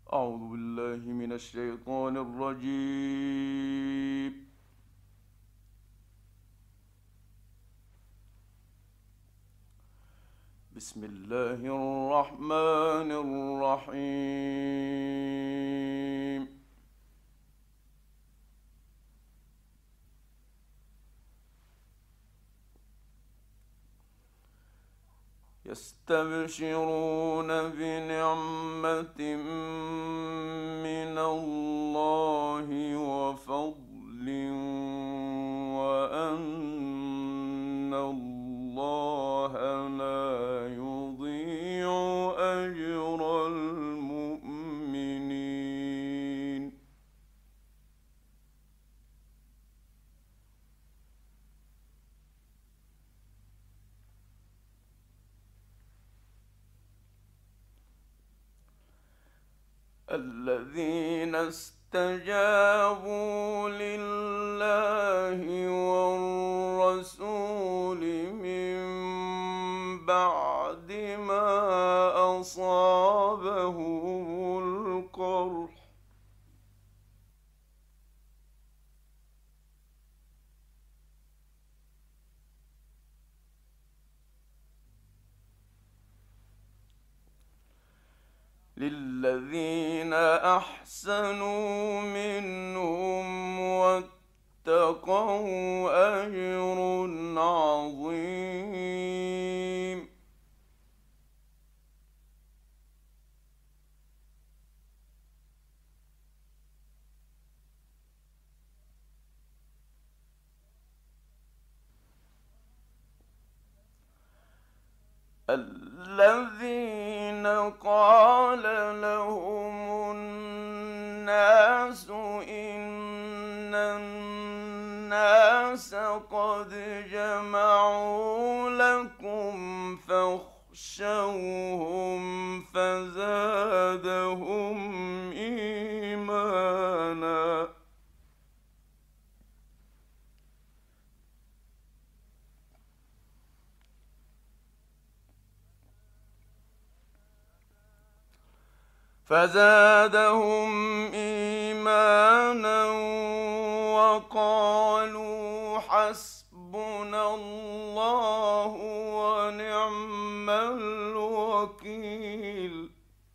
أعوذ بالله من الشيطان الرجيم. بسم الله الرحمن الرحيم. يستبشرون بنعمة من الله وفضل وأن الله لا يضيع أجر المؤمنين. الذين استجابوا لله والرسول من بعد ما أصابهم القرح للذين أحسنوا منهم واتقوا أجر عظيم. الذين قال لهم الناس إن الناس قد جمعوا لكم فاخشوهم فزادهم إيمانا. وقالوا حسبنا الله ونعم الوكيل.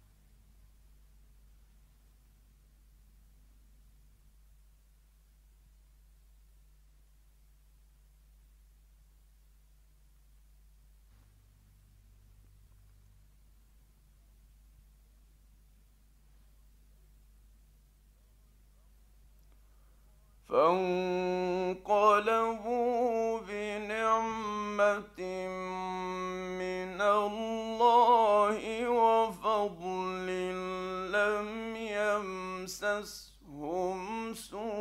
فانقلبوا بنعمة من الله وفضل لم يمسسهم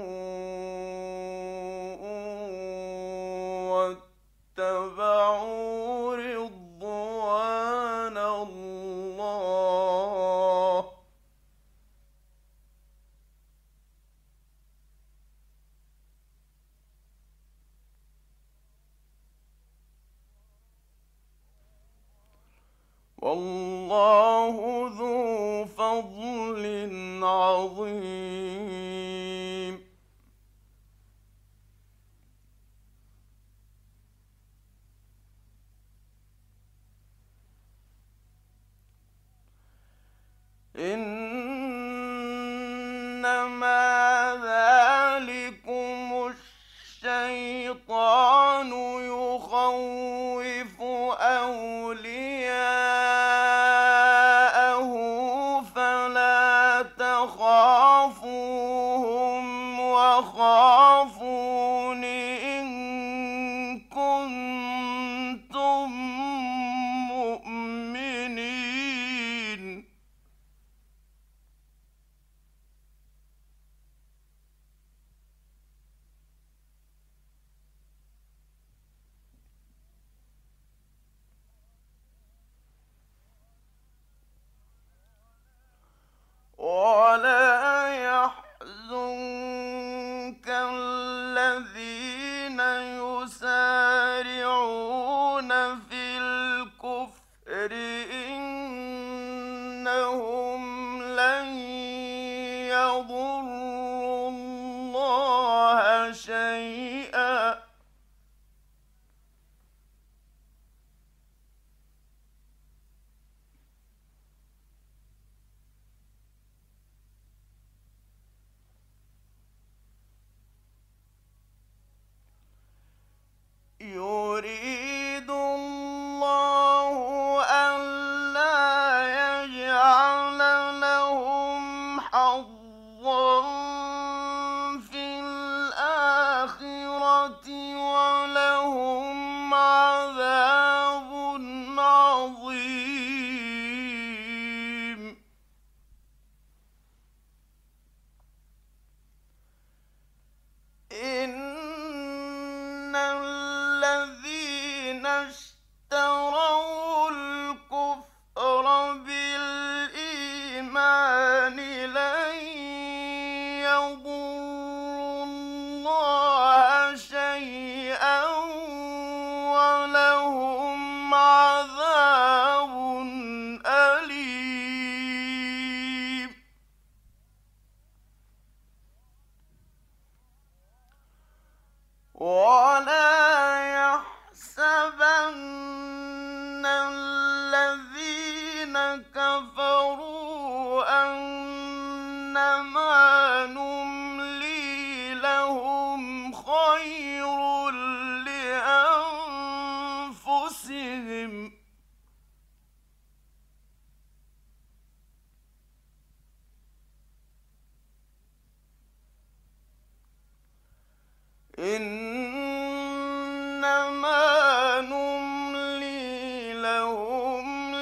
سوء واتبعوا رضوان الله. والله ذو فضل عظيم. إنما ذلكم الشيطان يخوف أولياءه فلا تخافوهم وخافون إن كنتم مؤمنين. ولا يضروا الله شيئا يريد الله ألا يجعل لهم حظا في الآخرة ولهم عذاب عظيم إن الذين اشتروا الكفر بالإيمان لن يضروا الله شيئا ولهم عذاب أليم ولا يحسبن الذين كفروا أنما نملي لهم خير لأنفسهم إنما نملي لهم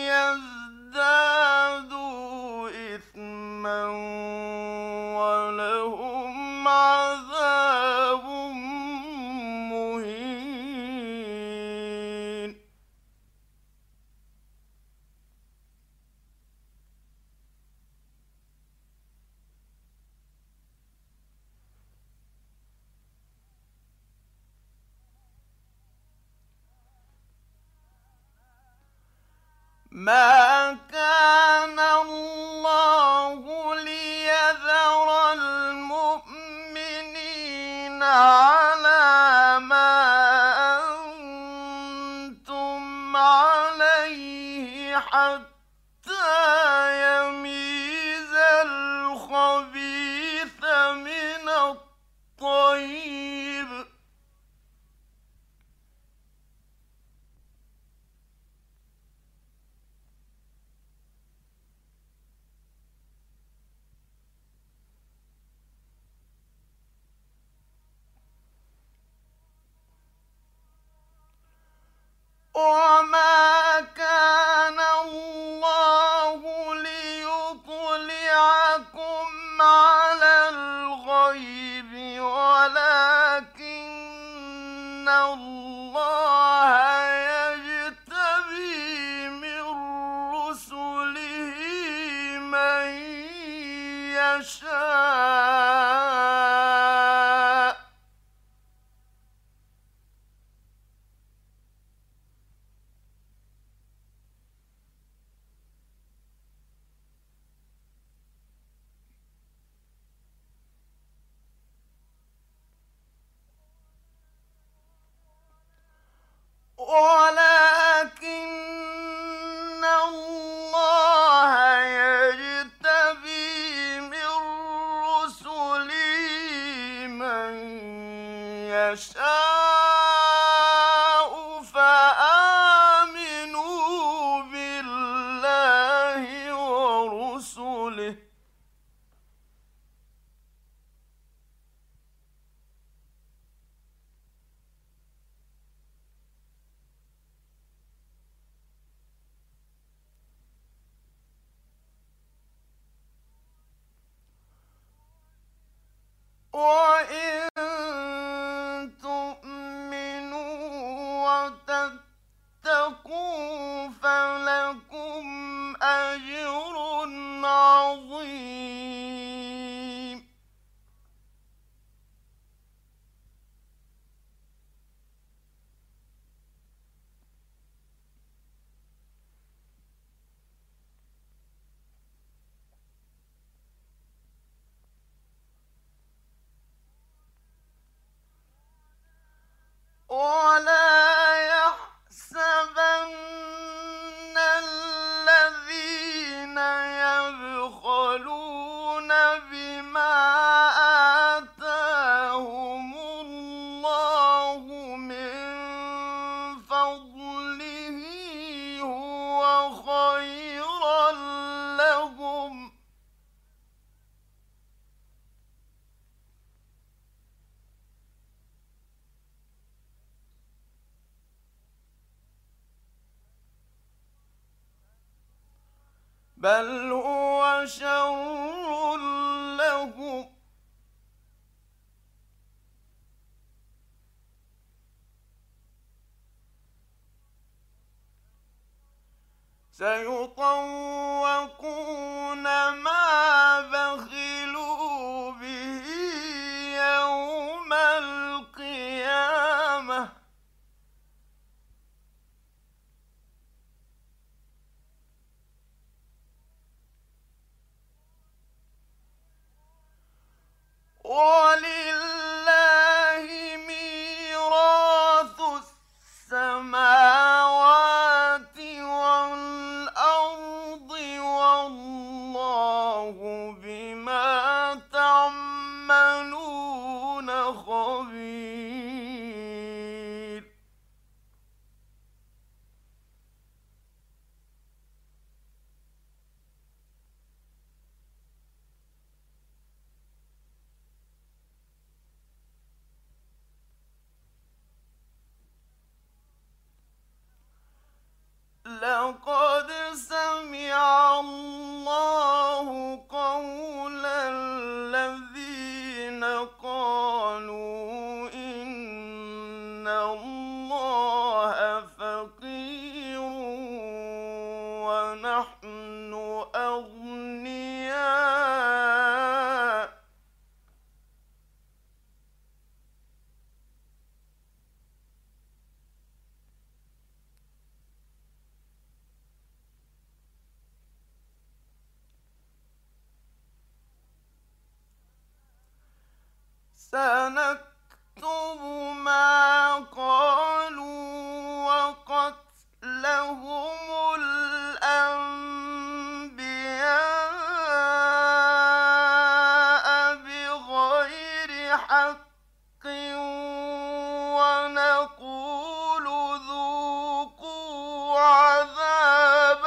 ليزدادوا إثما ولهم عذاب مهين ما كان الله ليذر المؤمنين على ما أنتم عليه حتى يميز الخبيث من الطيب وما كان الله ليطلعكم على الغيب ولكن الله يجتبي من رسله من يشاء ولكن الله يجتبي من رسله من يشاء فآمنوا بالله ورسله وإن تؤمنوا وتتقوا فلكم أجر عظيم بل هو شر لهم سيطوقون ما بخلوا به يوم القيامة ولله ميراث السماوات والأرض والله بما تعملون خبير لقد سمع الله قول الذين قالوا إن الله فقير ونحن أغنياء سنكتب ما قالوا وقتلهم الأنبياء بغير حق ونقول ذوقوا عذاب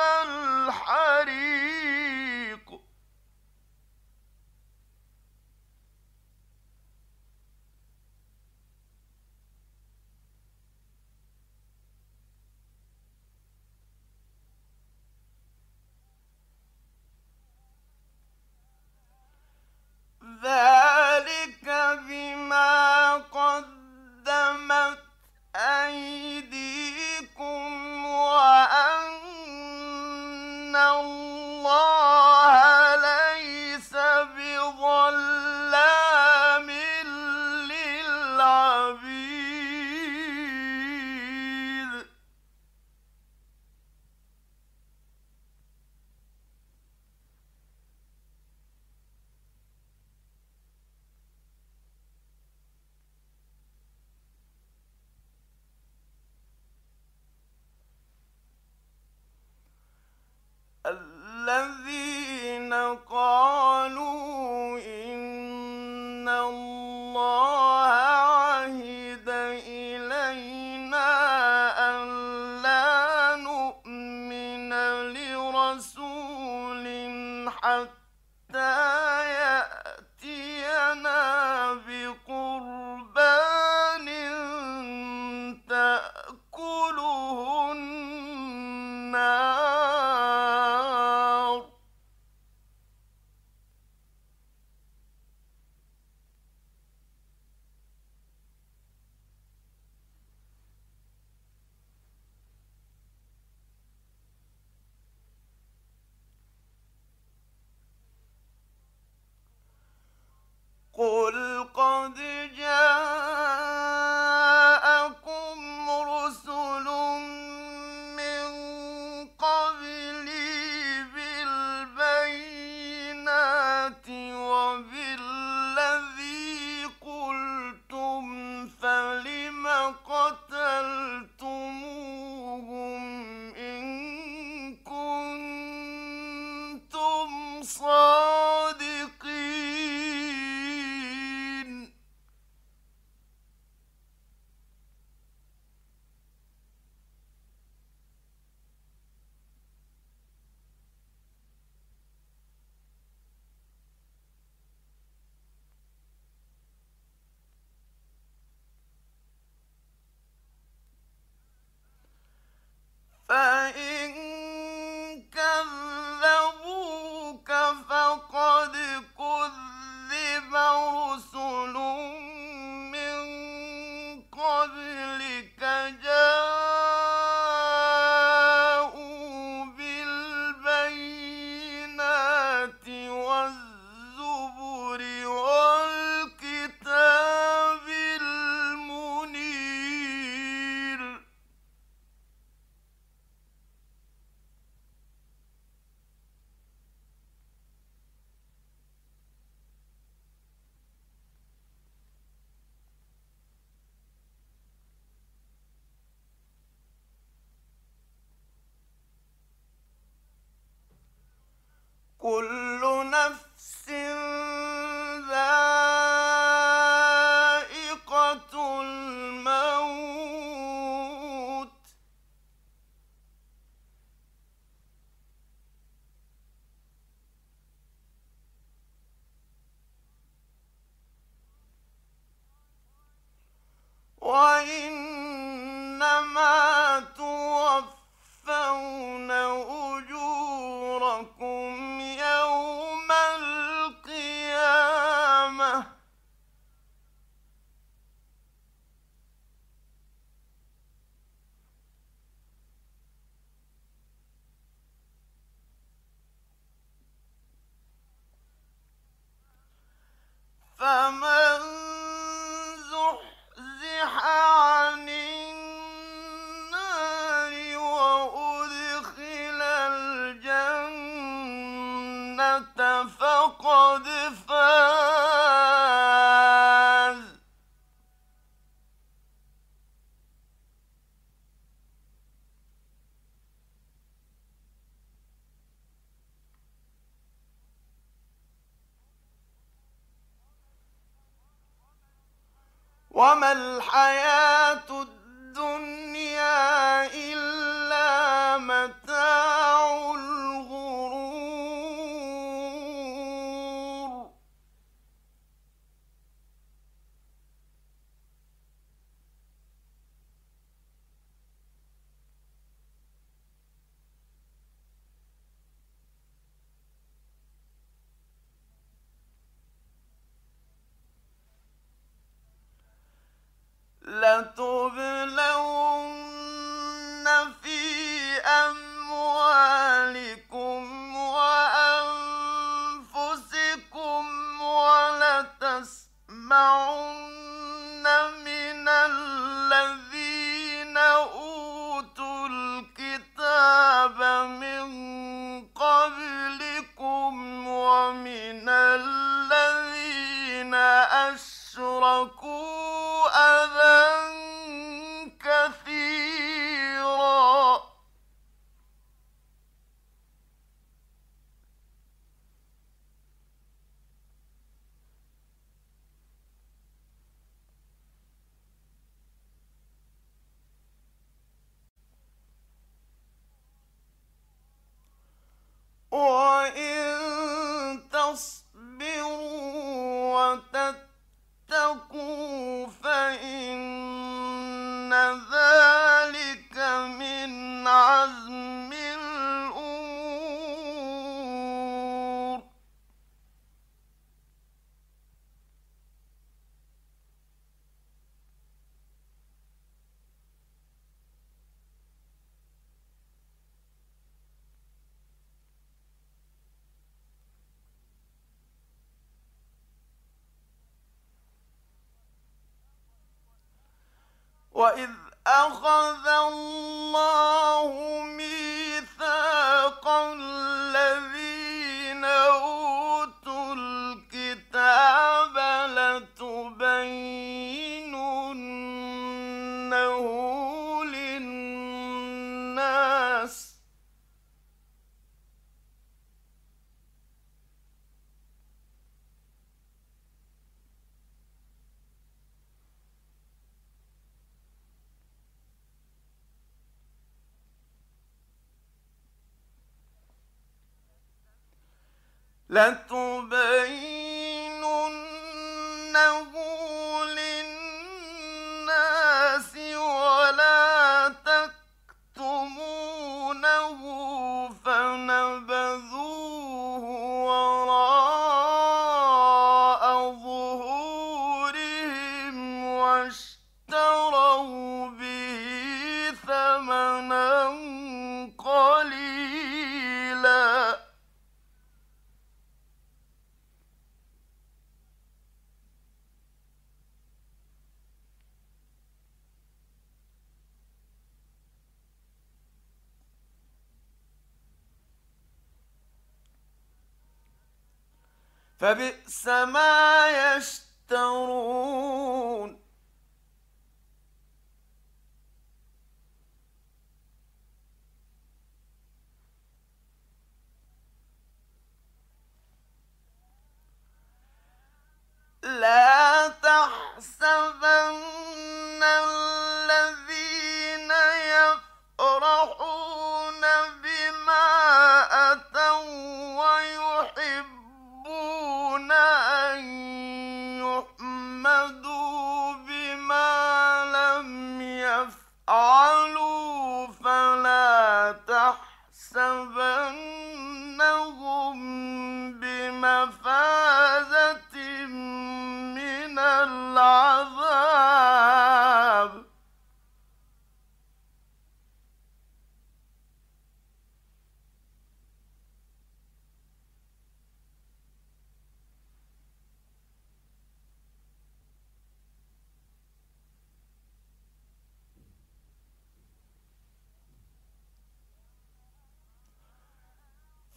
الحريق ذلك بما قدمت أيديكم وأن الله ليس بظلام للعبيد الذين قالوا إن الله عهد إلينا ألا نؤمن لرسول حتى يأتينا بقربان تأكله النار كل نفس ذائقة الموت. وإنما توفون أجوركم يوم القيامة. فمن زحزح عن النار وأدخل الجنة فقد فاز. وما الحياة الدنيا إلا متاع الغرور. لتبلون في أموالكم وأنفسكم ولتسمعن من الذين أوتوا الكتاب من قبلكم ومن الذين أشركوا أذى كثيرا. وإن تصبروا وتتقوا فإن ذلك من عزم الأمور. وإذ أخذ الله ميثاق الذين أوتوا الكتاب لتبيننه للناس ولا تكتمونه فنبذوه وراء ظهورهم واشتروا به ثمنا قليلا. فبئس ما يشترون.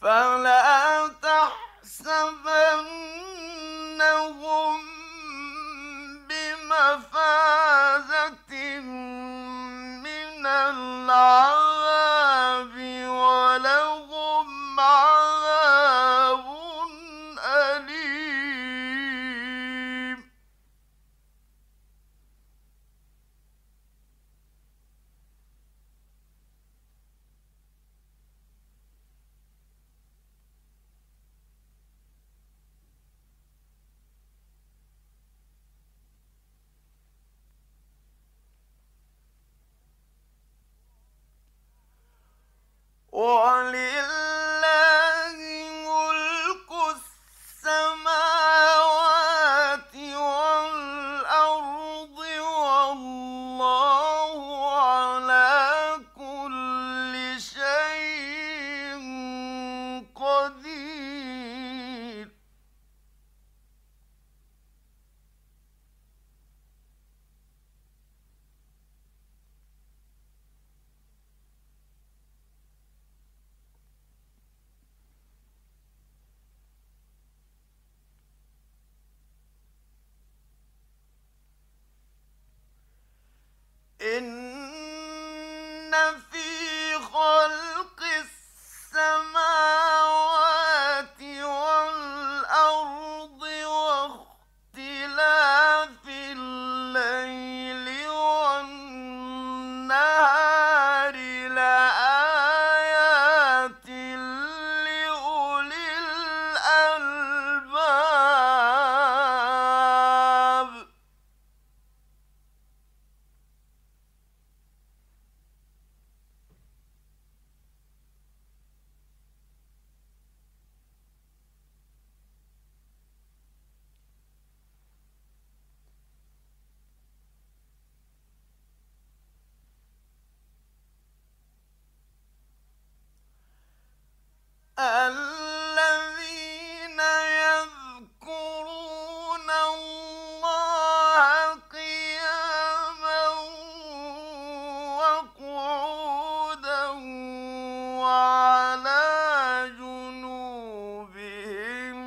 فلا تحسبنهم بمفازة من العذاب ولهم عذاب أليم. ولله ملك السماوات والأرض والله على كل شيء قدير. إن في خلق السماوات والأرض واختلاف الليل والنهار لآيات لأولي الألباب. الذين يذكرون الله قياما وقعودا وعلى جنوبهم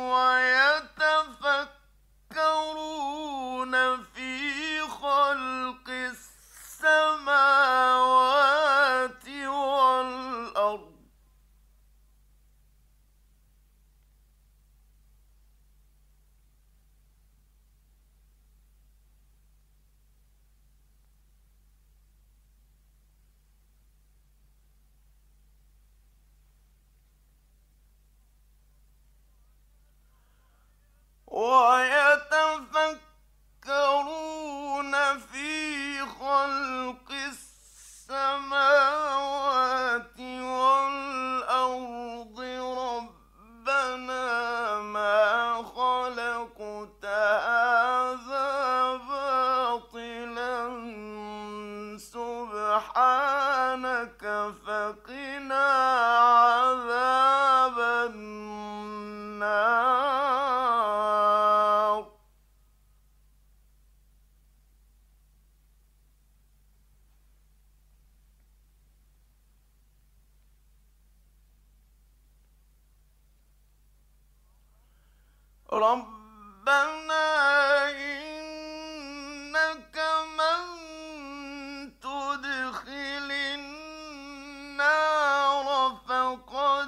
ويتفكرون في خلق السماوات والأرض ويتفكرون في خلق السماوات والأرض ربنا ما خلقت هذا باطلا سبحانك فقنا عذاب النار. ربنا إنك من تدخل النار فقد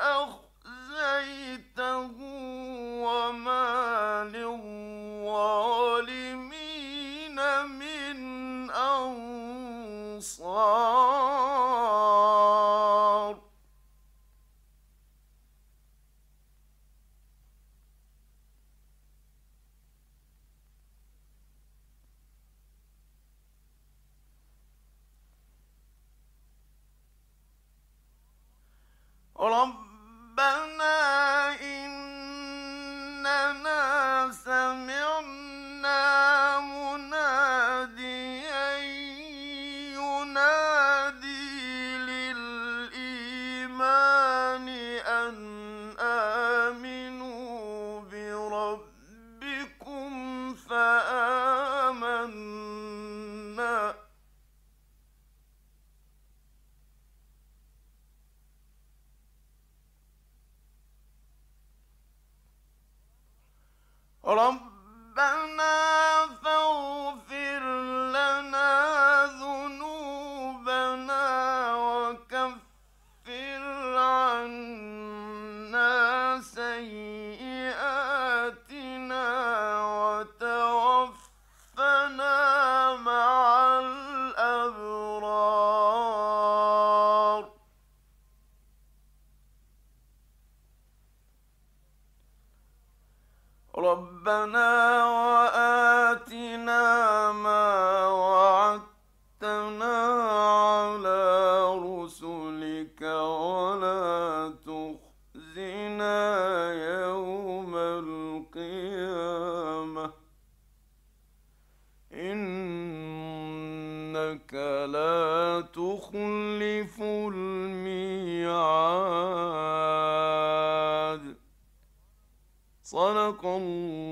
أخزيته وما للظالمين من أنصار. ربنا إننا سمعنا مناديا ينادي للإيمان أن آمنوا بربكم فآمنا. ربنا فاغفر لنا ذنوبنا وكفر عنا سيئاتنا وتوفنا مع الأبرار ربنا وآتنا ما وعدتنا على رسلك ولا تخزنا يوم القيامة إنك لا تخلف الميعاد. صدق الله